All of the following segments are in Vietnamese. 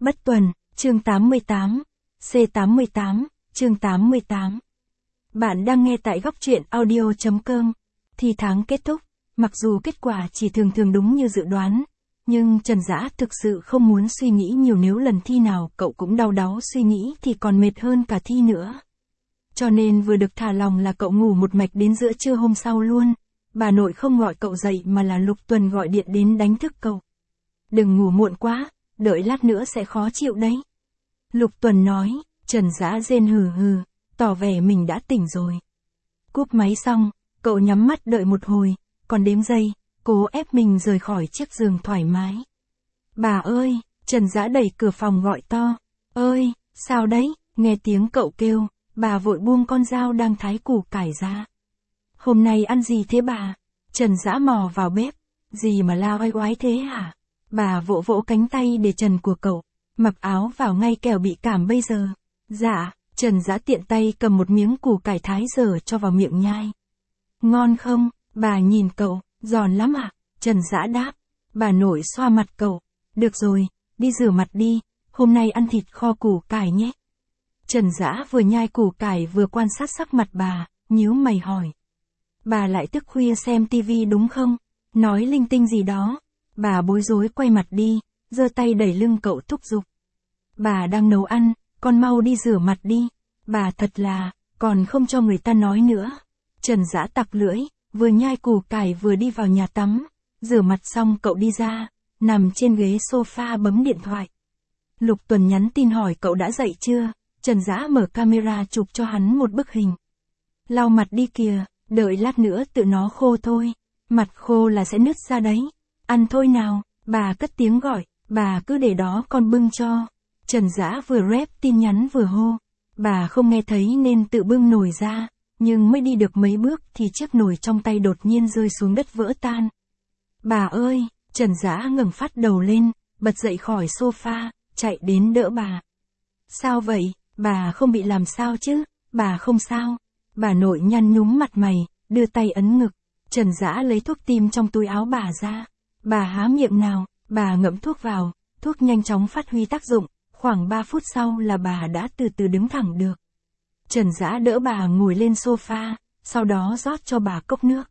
Bất tuần, chương 88, C88, chương 88. Bạn đang nghe tại góc truyện audio.com. Thi tháng kết thúc, mặc dù kết quả chỉ thường thường đúng như dự đoán, nhưng Trần Dã thực sự không muốn suy nghĩ nhiều, nếu lần thi nào cậu cũng đau đáu suy nghĩ thì còn mệt hơn cả thi nữa. Cho nên vừa được thả lòng là cậu ngủ một mạch đến giữa trưa hôm sau luôn. Bà nội không gọi cậu dậy mà là Lục Tuần gọi điện đến đánh thức cậu. Đừng ngủ muộn quá, đợi lát nữa sẽ khó chịu đấy. Lục Tuần nói. Trần Dã rên hừ hừ, tỏ vẻ mình đã tỉnh rồi. Cúp máy xong, cậu nhắm mắt đợi một hồi, còn đếm giây, cố ép mình rời khỏi chiếc giường thoải mái. Bà ơi, Trần Dã đẩy cửa phòng gọi to. Ơi, sao đấy, nghe tiếng cậu kêu, bà vội buông con dao đang thái củ cải ra. Hôm nay ăn gì thế bà? Trần Dã mò vào bếp. Gì mà la oai oái thế hả? Bà vỗ vỗ cánh tay để trần của cậu. Mặc áo vào ngay kẻo bị cảm bây giờ. Dạ, Trần Dã tiện tay cầm một miếng củ cải thái dở cho vào miệng nhai. Ngon không? Bà nhìn cậu, giòn lắm ạ. Trần Dã đáp. Bà nội xoa mặt cậu. Được rồi, đi rửa mặt đi, hôm nay ăn thịt kho củ cải nhé. Trần Dã vừa nhai củ cải vừa quan sát sắc mặt bà, nhíu mày hỏi. Bà lại thức khuya xem tivi đúng không? Nói linh tinh gì đó. Bà bối rối quay mặt đi, giơ tay đẩy lưng cậu thúc giục. Bà đang nấu ăn, con mau đi rửa mặt đi. Bà thật là, còn không cho người ta nói nữa. Trần Dã tặc lưỡi, vừa nhai củ cải vừa đi vào nhà tắm. Rửa mặt xong cậu đi ra, nằm trên ghế sofa bấm điện thoại. Lục Tuần nhắn tin hỏi cậu đã dậy chưa. Trần Dã mở camera chụp cho hắn một bức hình. Lau mặt đi kìa, đợi lát nữa tự nó khô thôi. Mặt khô là sẽ nứt ra đấy. Ăn thôi nào, bà cất tiếng gọi, bà cứ để đó con bưng cho. Trần Dã vừa rep tin nhắn vừa hô. Bà không nghe thấy nên tự bưng nồi ra, nhưng mới đi được mấy bước thì chiếc nồi trong tay đột nhiên rơi xuống đất vỡ tan. Bà ơi, Trần Dã ngẩng phát đầu lên, bật dậy khỏi sofa, chạy đến đỡ bà. Sao vậy, bà không bị làm sao chứ? Bà không sao. Bà nội nhăn nhúm mặt mày, đưa tay ấn ngực. Trần Dã lấy thuốc tim trong túi áo bà ra. Bà há miệng nào, bà ngậm thuốc vào, thuốc nhanh chóng phát huy tác dụng, khoảng 3 phút sau là bà đã từ từ đứng thẳng được. Trần Dã đỡ bà ngồi lên sofa, sau đó rót cho bà cốc nước.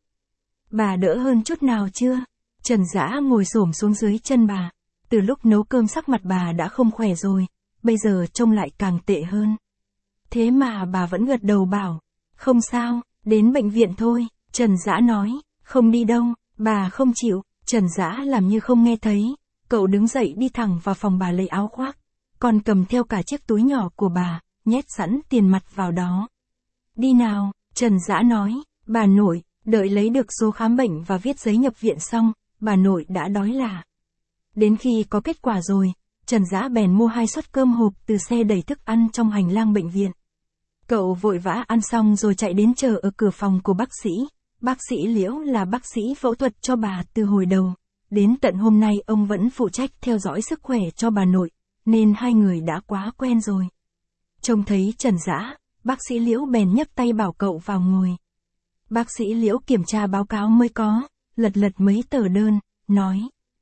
Bà đỡ hơn chút nào chưa? Trần Dã ngồi xổm xuống dưới chân bà. Từ lúc nấu cơm sắc mặt bà đã không khỏe rồi, bây giờ trông lại càng tệ hơn. Thế mà bà vẫn gật đầu bảo, không sao, đến bệnh viện thôi. Trần Dã nói, không đi đâu, bà không chịu. Trần Dã làm như không nghe thấy, cậu đứng dậy đi thẳng vào phòng bà lấy áo khoác, còn cầm theo cả chiếc túi nhỏ của bà, nhét sẵn tiền mặt vào đó. Đi nào, Trần Dã nói, bà nội, đợi lấy được số khám bệnh và viết giấy nhập viện xong, bà nội đã đói là. Đến khi có kết quả rồi, Trần Dã bèn mua 2 suất cơm hộp từ xe đẩy thức ăn trong hành lang bệnh viện. Cậu vội vã ăn xong rồi chạy đến chờ ở cửa phòng của bác sĩ. Bác sĩ Liễu là bác sĩ phẫu thuật cho bà từ hồi đầu. Đến tận hôm nay ông vẫn phụ trách theo dõi sức khỏe cho bà nội, nên hai người đã quá quen rồi. Trông thấy Trần Dã, bác sĩ Liễu bèn nhấc tay bảo cậu vào ngồi. Bác sĩ Liễu kiểm tra báo cáo mới có, lật mấy tờ đơn, nói.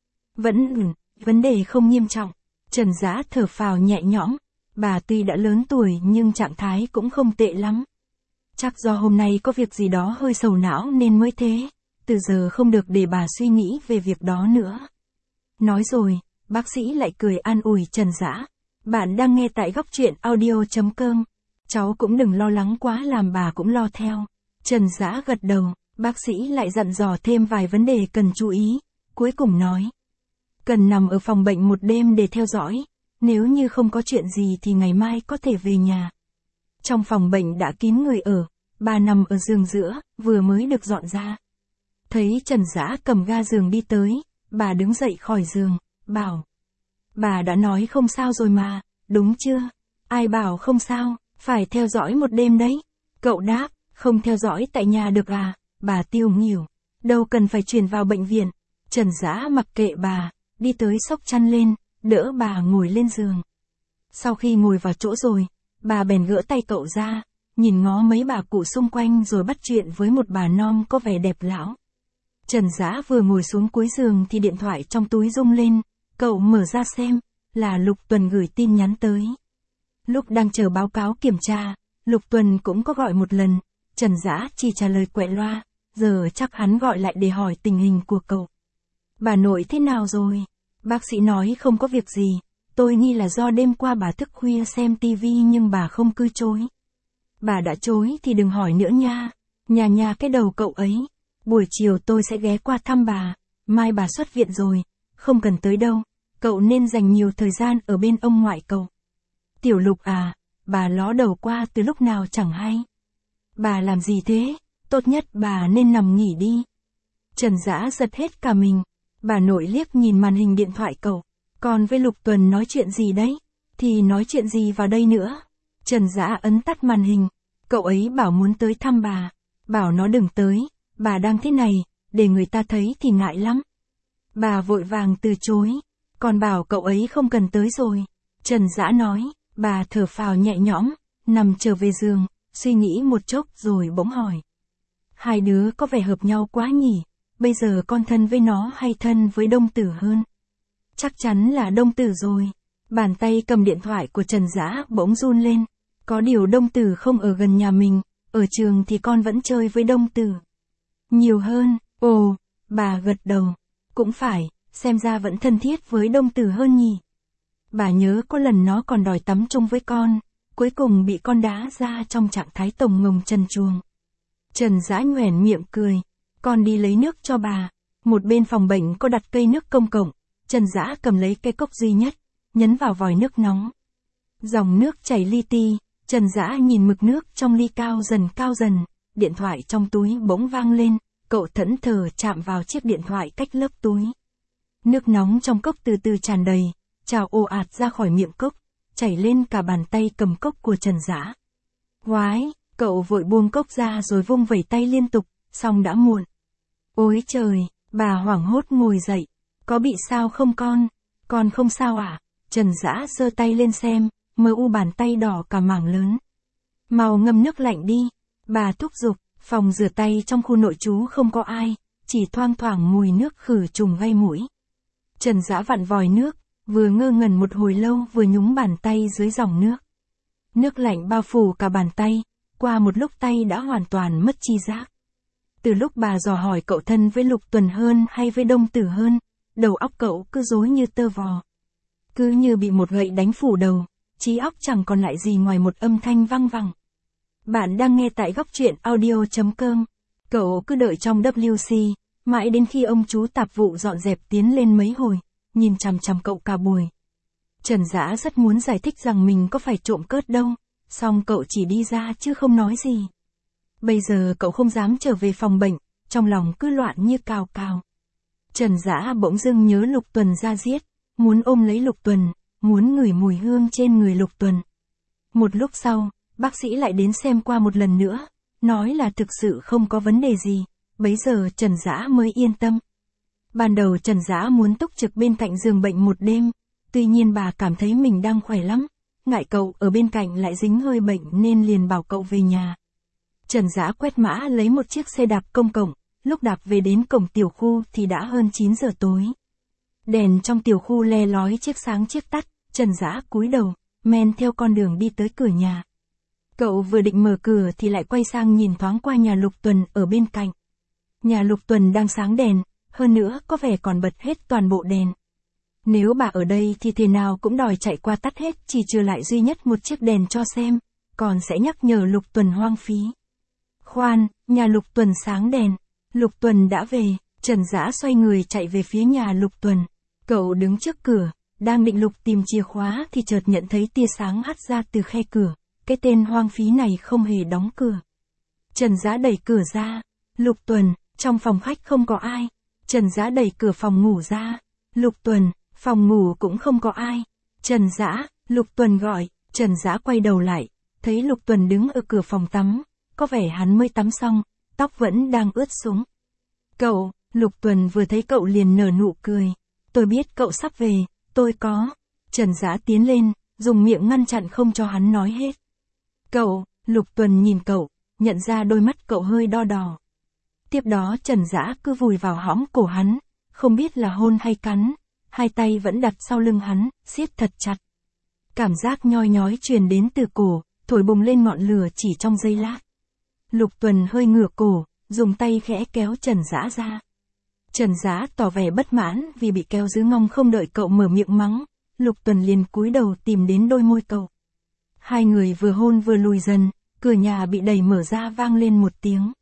Vấn đề không nghiêm trọng. Trần Dã thở phào nhẹ nhõm, bà tuy đã lớn tuổi nhưng trạng thái cũng không tệ lắm. Chắc do hôm nay có việc gì đó hơi sầu não nên mới thế, từ giờ không được để bà suy nghĩ về việc đó nữa. Nói rồi, bác sĩ lại cười an ủi Trần Dã. Bạn đang nghe tại góc truyện audio.com. Cháu cũng đừng lo lắng quá làm bà cũng lo theo. Trần Dã gật đầu, bác sĩ lại dặn dò thêm vài vấn đề cần chú ý, cuối cùng nói. Cần nằm ở phòng bệnh một đêm để theo dõi, nếu như không có chuyện gì thì ngày mai có thể về nhà. Trong phòng bệnh đã kín người ở, bà nằm ở giường giữa, vừa mới được dọn ra. Thấy Trần Dã cầm ga giường đi tới, bà đứng dậy khỏi giường, bảo. Bà đã nói không sao rồi mà, đúng chưa? Ai bảo không sao, phải theo dõi một đêm đấy. Cậu đáp, không theo dõi tại nhà được à? Bà tiêu nghỉu, đâu cần phải chuyển vào bệnh viện. Trần Dã mặc kệ bà, đi tới xốc chăn lên, đỡ bà ngồi lên giường. Sau khi ngồi vào chỗ rồi, bà bèn gỡ tay cậu ra, nhìn ngó mấy bà cụ xung quanh rồi bắt chuyện với một bà non có vẻ đẹp lão. Trần Dã vừa ngồi xuống cuối giường thì điện thoại trong túi rung lên, cậu mở ra xem, là Lục Tuần gửi tin nhắn tới. Lúc đang chờ báo cáo kiểm tra, Lục Tuần cũng có gọi một lần, Trần Dã chỉ trả lời quẹ loa, giờ chắc hắn gọi lại để hỏi tình hình của cậu. Bà nội thế nào rồi? Bác sĩ nói không có việc gì, tôi nghi là do đêm qua bà thức khuya xem tivi nhưng bà không cứ chối. Bà đã chối thì đừng hỏi nữa nha, nhà cái đầu cậu ấy. Buổi chiều tôi sẽ ghé qua thăm bà, mai bà xuất viện rồi, không cần tới đâu, cậu nên dành nhiều thời gian ở bên ông ngoại cậu. Tiểu Lục à, bà ló đầu qua từ lúc nào chẳng hay. Bà làm gì thế, tốt nhất bà nên nằm nghỉ đi. Trần Dã giật hết cả mình, bà nội liếc nhìn màn hình điện thoại cậu, còn với Lục Tuần nói chuyện gì đấy, thì nói chuyện gì vào đây nữa. Trần Dã ấn tắt màn hình, cậu ấy bảo muốn tới thăm bà, bảo nó đừng tới, bà đang thế này, để người ta thấy thì ngại lắm. Bà vội vàng từ chối, còn bảo cậu ấy không cần tới rồi. Trần Dã nói, bà thở phào nhẹ nhõm, nằm trở về giường, suy nghĩ một chốc rồi bỗng hỏi. Hai đứa có vẻ hợp nhau quá nhỉ, bây giờ con thân với nó hay thân với Đông Tử hơn? Chắc chắn là Đông Tử rồi. Bàn tay cầm điện thoại của Trần Dã bỗng run lên, có điều Đông Tử không ở gần nhà mình, ở trường thì con vẫn chơi với Đông Tử nhiều hơn. Ồ, bà gật đầu, cũng phải, xem ra vẫn thân thiết với Đông Tử hơn nhỉ. Bà nhớ có lần nó còn đòi tắm chung với con, cuối cùng bị con đá ra trong trạng thái tổng ngồng trần truồng. Trần Dã nhoẻn miệng cười, con đi lấy nước cho bà. Một bên phòng bệnh có đặt cây nước công cộng, Trần Dã cầm lấy cây cốc duy nhất, nhấn vào vòi nước nóng. Dòng nước chảy li ti, Trần Dã nhìn mực nước trong ly cao dần, điện thoại trong túi bỗng vang lên, cậu thẫn thờ chạm vào chiếc điện thoại cách lớp túi. Nước nóng trong cốc từ từ tràn đầy, trào ồ ạt ra khỏi miệng cốc, chảy lên cả bàn tay cầm cốc của Trần Dã. Oái, cậu vội buông cốc ra rồi vung vẩy tay liên tục, xong đã muộn. Ôi trời, bà hoảng hốt ngồi dậy, có bị sao không con? Con không sao à? Trần Dã giơ tay lên xem, mờ u bàn tay đỏ cả mảng lớn. Mau ngâm nước lạnh đi, bà thúc giục. Phòng rửa tay trong khu nội trú không có ai, chỉ thoang thoảng mùi nước khử trùng gây mũi. Trần Dã vặn vòi nước, vừa ngơ ngẩn một hồi lâu vừa nhúng bàn tay dưới dòng nước. Nước lạnh bao phủ cả bàn tay, qua một lúc tay đã hoàn toàn mất tri giác. Từ lúc bà dò hỏi cậu thân với Lục Tuần hơn hay với Đông Tử hơn, đầu óc cậu cứ rối như tơ vò. Cứ như bị một gậy đánh phủ đầu, trí óc chẳng còn lại gì ngoài một âm thanh văng vẳng. Bạn đang nghe tại góc truyện audio.com. Cậu cứ đợi trong WC, mãi đến khi ông chú tạp vụ dọn dẹp tiến lên mấy hồi, nhìn chằm chằm cậu cả buổi. Trần Dã rất muốn giải thích rằng mình có phải trộm cớt đâu, song cậu chỉ đi ra chứ không nói gì. Bây giờ cậu không dám trở về phòng bệnh, trong lòng cứ loạn như cào cào. Trần Dã bỗng dưng nhớ Lục Tuần ra giết, muốn ôm lấy Lục Tuần, muốn ngửi mùi hương trên người Lục Tuần. Một lúc sau, bác sĩ lại đến xem qua một lần nữa, nói là thực sự không có vấn đề gì, bấy giờ Trần Dã mới yên tâm. Ban đầu Trần Dã muốn túc trực bên cạnh giường bệnh một đêm, tuy nhiên bà cảm thấy mình đang khỏe lắm, ngại cậu ở bên cạnh lại dính hơi bệnh nên liền bảo cậu về nhà. Trần Dã quét mã lấy một chiếc xe đạp công cộng, lúc đạp về đến cổng tiểu khu thì đã hơn 9 giờ tối. Đèn trong tiểu khu le lói chiếc sáng chiếc tắt, Trần Dã cúi đầu, men theo con đường đi tới cửa nhà. Cậu vừa định mở cửa thì lại quay sang nhìn thoáng qua nhà Lục Tuần ở bên cạnh. Nhà Lục Tuần đang sáng đèn, hơn nữa có vẻ còn bật hết toàn bộ đèn. Nếu bà ở đây thì thế nào cũng đòi chạy qua tắt hết, chỉ trừ lại duy nhất một chiếc đèn cho xem, còn sẽ nhắc nhở Lục Tuần hoang phí. Khoan, nhà Lục Tuần sáng đèn, Lục Tuần đã về, Trần Dã xoay người chạy về phía nhà Lục Tuần. Cậu đứng trước cửa, đang định lục tìm chìa khóa thì chợt nhận thấy tia sáng hắt ra từ khe cửa. Cái tên hoang phí này không hề đóng cửa. Trần Dã đẩy cửa ra. Lục Tuần, trong phòng khách không có ai. Trần Dã đẩy cửa phòng ngủ ra. Lục Tuần, phòng ngủ cũng không có ai. Trần Dã, Lục Tuần gọi. Trần Dã quay đầu lại, thấy Lục Tuần đứng ở cửa phòng tắm. Có vẻ hắn mới tắm xong, tóc vẫn đang ướt sũng. Cậu, Lục Tuần vừa thấy cậu liền nở nụ cười. Tôi biết cậu sắp về, tôi có. Trần Dã tiến lên, dùng miệng ngăn chặn không cho hắn nói hết. Cậu, Lục Tuần nhìn cậu, nhận ra đôi mắt cậu hơi đo đỏ. Tiếp đó Trần Dã cứ vùi vào hõm cổ hắn, không biết là hôn hay cắn, hai tay vẫn đặt sau lưng hắn, siết thật chặt. Cảm giác nhoi nhói truyền đến từ cổ, thổi bùng lên ngọn lửa chỉ trong giây lát. Lục Tuần hơi ngửa cổ, dùng tay khẽ kéo Trần Dã ra. Trần Dã tỏ vẻ bất mãn vì bị kéo giữ ngông, không đợi cậu mở miệng mắng, Lục Tuần liền cúi đầu tìm đến đôi môi cậu. Hai người vừa hôn vừa lùi dần, cửa nhà bị đẩy mở ra vang lên một tiếng.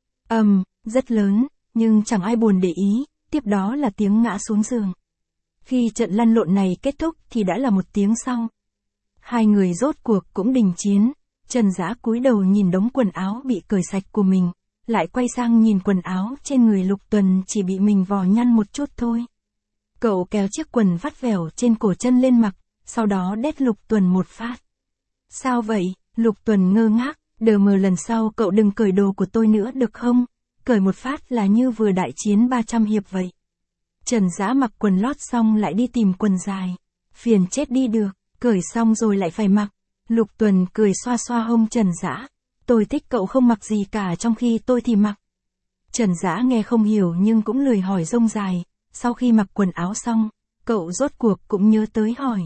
Rất lớn, nhưng chẳng ai buồn để ý, tiếp đó là tiếng ngã xuống giường. Khi trận lăn lộn này kết thúc thì đã là một tiếng sau. Hai người rốt cuộc cũng đình chiến, Trần Dã cúi đầu nhìn đống quần áo bị cởi sạch của mình, lại quay sang nhìn quần áo trên người Lục Tuần chỉ bị mình vò nhăn một chút thôi. Cậu kéo chiếc quần vắt vẻo trên cổ chân lên mặc, sau đó đét Lục Tuần một phát. Sao vậy? Lục Tuần ngơ ngác, đờ mờ, lần sau cậu đừng cởi đồ của tôi nữa được không? Cởi một phát là như vừa đại chiến 300 hiệp vậy. Trần Dã mặc quần lót xong lại đi tìm quần dài. Phiền chết đi được, cởi xong rồi lại phải mặc. Lục Tuần cười xoa xoa hông Trần Dã. Tôi thích cậu không mặc gì cả trong khi tôi thì mặc. Trần Dã nghe không hiểu nhưng cũng lười hỏi rông dài. Sau khi mặc quần áo xong, cậu rốt cuộc cũng nhớ tới hỏi.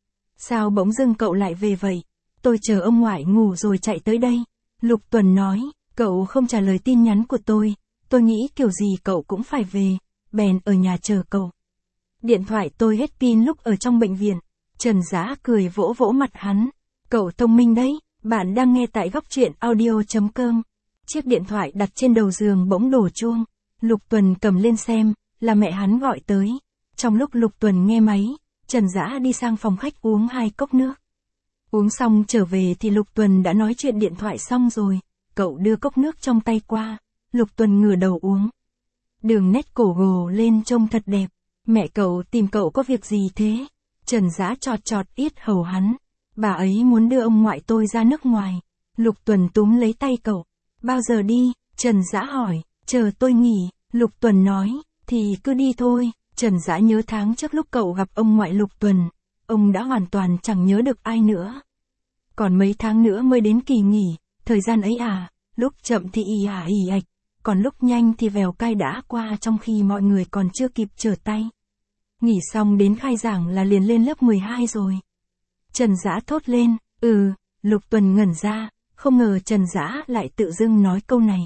Sao bỗng dưng cậu lại về vậy? Tôi chờ ông ngoại ngủ rồi chạy tới đây. Lục Tuần nói, cậu không trả lời tin nhắn của tôi nghĩ kiểu gì cậu cũng phải về, bèn ở nhà chờ cậu. Điện thoại tôi hết pin lúc ở trong bệnh viện. Trần Dã cười vỗ vỗ mặt hắn. Cậu thông minh đấy, bạn đang nghe tại góc truyện audio.com. Chiếc điện thoại đặt trên đầu giường bỗng đổ chuông. Lục Tuần cầm lên xem, là mẹ hắn gọi tới. Trong lúc Lục Tuần nghe máy, Trần Dã đi sang phòng khách uống 2 cốc nước. Uống xong trở về thì Lục Tuần đã nói chuyện điện thoại xong rồi. Cậu đưa cốc nước trong tay qua, Lục Tuần ngửa đầu uống. Đường nét cổ gồ lên trông thật đẹp. Mẹ cậu tìm cậu có việc gì thế? Trần Dã chọt chọt yết hầu hắn. Bà ấy muốn đưa ông ngoại tôi ra nước ngoài. Lục Tuần túm lấy tay cậu. Bao giờ đi? Trần Dã hỏi. Chờ tôi nghỉ, Lục Tuần nói. Thì cứ đi thôi. Trần Dã nhớ tháng trước lúc cậu gặp ông ngoại Lục Tuần. Ông đã hoàn toàn chẳng nhớ được ai nữa. Còn mấy tháng nữa mới đến kỳ nghỉ. Thời gian ấy à, lúc chậm thì ì ạch, còn lúc nhanh thì vèo cay đã qua trong khi mọi người còn chưa kịp trở tay. Nghỉ xong đến khai giảng là liền lên lớp 12 rồi. Trần Dã thốt lên, Lục Tuần ngẩn ra, không ngờ Trần Dã lại tự dưng nói câu này.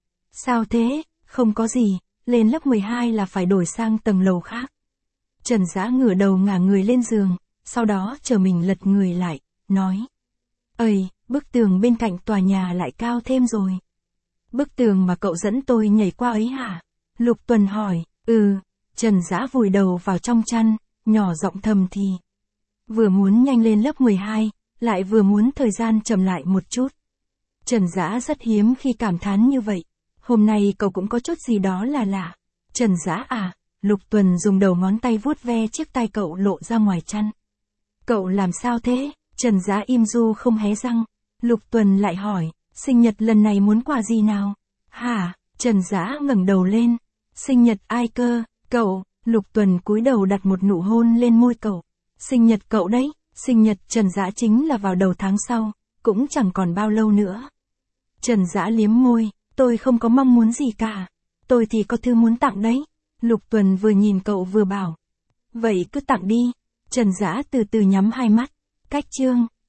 Sao thế? Không có gì, lên lớp 12 là phải đổi sang tầng lầu khác. Trần Dã ngửa đầu ngả người lên giường, sau đó chờ mình lật người lại, nói. Bức tường bên cạnh tòa nhà lại cao thêm rồi. Bức tường mà cậu dẫn tôi nhảy qua ấy hả? Lục Tuần hỏi, Trần Dã vùi đầu vào trong chăn, nhỏ giọng thầm thì. Vừa muốn nhanh lên lớp 12, lại vừa muốn thời gian chậm lại một chút. Trần Dã rất hiếm khi cảm thán như vậy. Hôm nay cậu cũng có chút gì đó là lạ. Trần Dã à? Lục Tuần dùng đầu ngón tay vuốt ve chiếc tai cậu lộ ra ngoài chăn. Cậu làm sao thế? Trần Dã im ru không hé răng. Lục Tuần lại hỏi, sinh nhật lần này muốn quà gì nào? Hả? Trần Dã ngẩng đầu lên. Sinh nhật ai cơ? Cậu. Lục Tuần cúi đầu đặt một nụ hôn lên môi cậu. Sinh nhật cậu đấy. Sinh nhật Trần Dã chính là vào đầu tháng sau, cũng chẳng còn bao lâu nữa. Trần Dã liếm môi, tôi không có mong muốn gì cả. Tôi thì có thứ muốn tặng đấy. Lục Tuần vừa nhìn cậu vừa bảo. Vậy cứ tặng đi. Trần Dã từ từ nhắm hai mắt. Cách chương.